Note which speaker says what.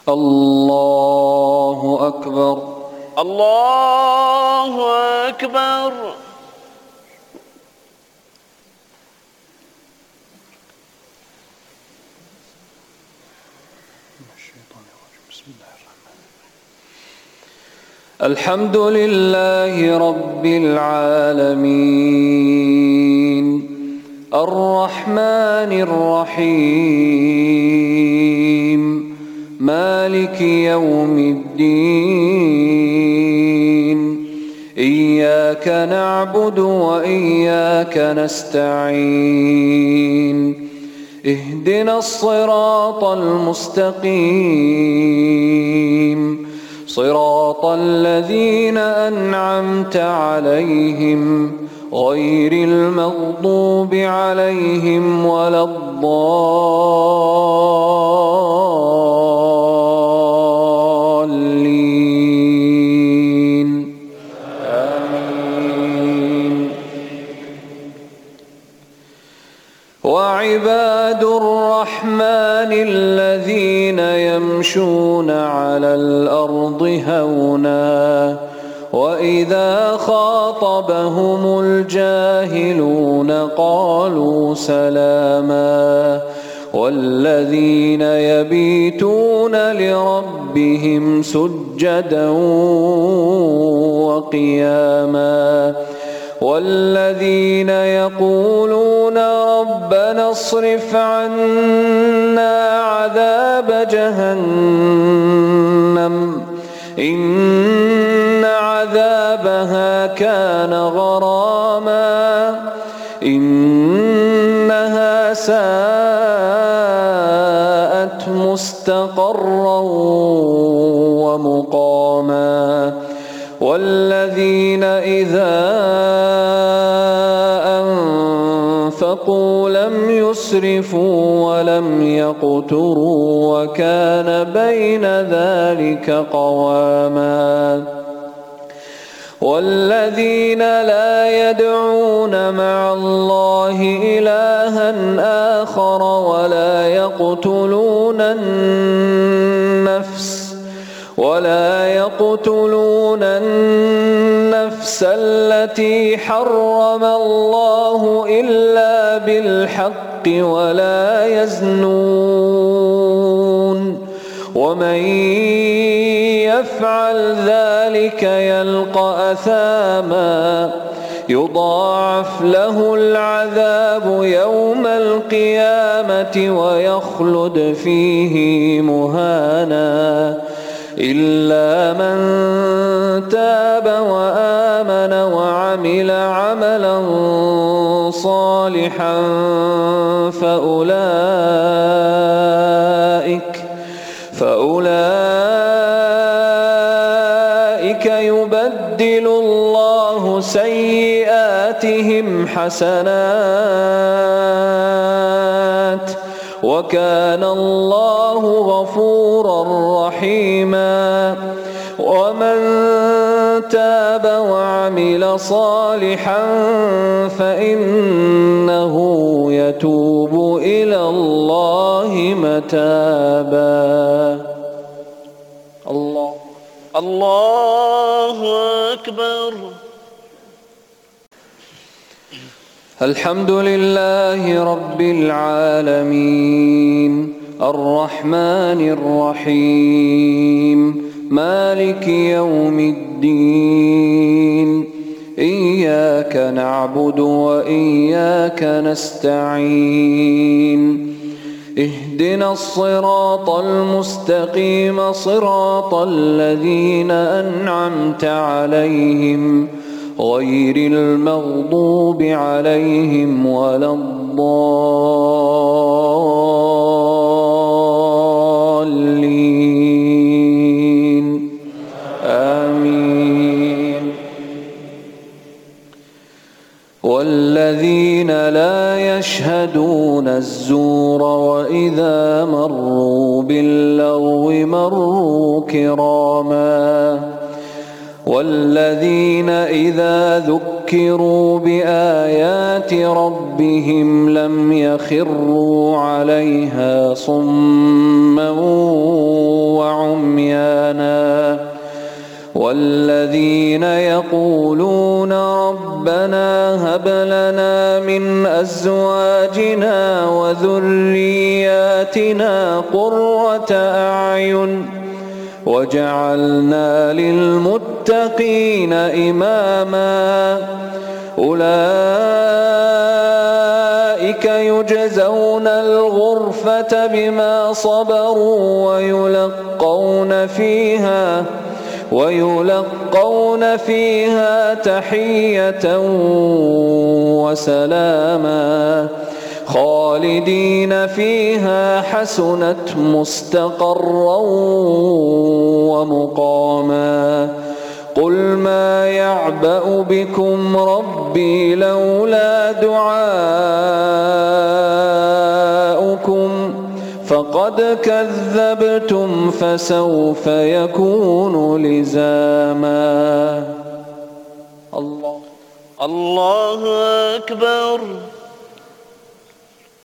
Speaker 1: الله أكبر.
Speaker 2: الله أكبر.
Speaker 1: الحمد لله رب العالمين الرحمن الرحيم مالك يوم الدين إياك نعبد وإياك نستعين اهدنا الصراط المستقيم صراط الذين أنعمت عليهم غير المغضوب عليهم ولا الضالين آمين. وعباد الرحمن الذين يمشون على الأرض هونا وإذا خاطبهم الجاهلون قالوا سلاما والذين يبيتون لربهم سجدا وقياما والذين يقولون ربنا اصرف عنا عذاب جهنم إن عذابها كان غراما إنها ساءت مستقرا ومقاما والذين إذا أنفقوا لم يسرفوا ولم يقتروا وكان بين ذلك قواما والذين لا يدعون مع الله إلها آخر ولا يقتلون النفس التي حرم الله إلا بالحق ولا يزنون ومن يفعل ذلك يلقى أثاما يضاعف له العذاب يوم القيامة ويخلد فيه مهانا إلا من تاب وآمن وعمل عملا صالحا فأولئك يبدل الله سيئاتهم حسنات وكان الله غفورا رحيما ومن تاب وعمل صالحا فإنه يتوب إلى الله متابا.
Speaker 2: الله أكبر.
Speaker 1: الحمد لله رب العالمين الرحمن الرحيم مالك يوم الدين إياك نعبد وإياك نستعين اهدنا الصراط المستقيم صراط الذين أنعمت عليهم غير المغضوب عليهم ولا الضالين آمين. والذين لا يشهدون الزور وإذا مروا باللغو مروا كراما والذين إذا ذكروا بآيات ربهم لم يخروا عليها صما والذين يقولون ربنا هب لنا من أزواجنا وذرياتنا قرة أعين وجعلنا للمتقين إماما أولئك يجزون الغرفة بما صبروا ويلقون فيها تحية وسلاما خالدين فيها حسنت مستقرا ومقاما قل ما يعبأ بكم ربي لولا دعاؤكم فقد كذبتم فسوف يكون لزاما.
Speaker 2: الله أكبر.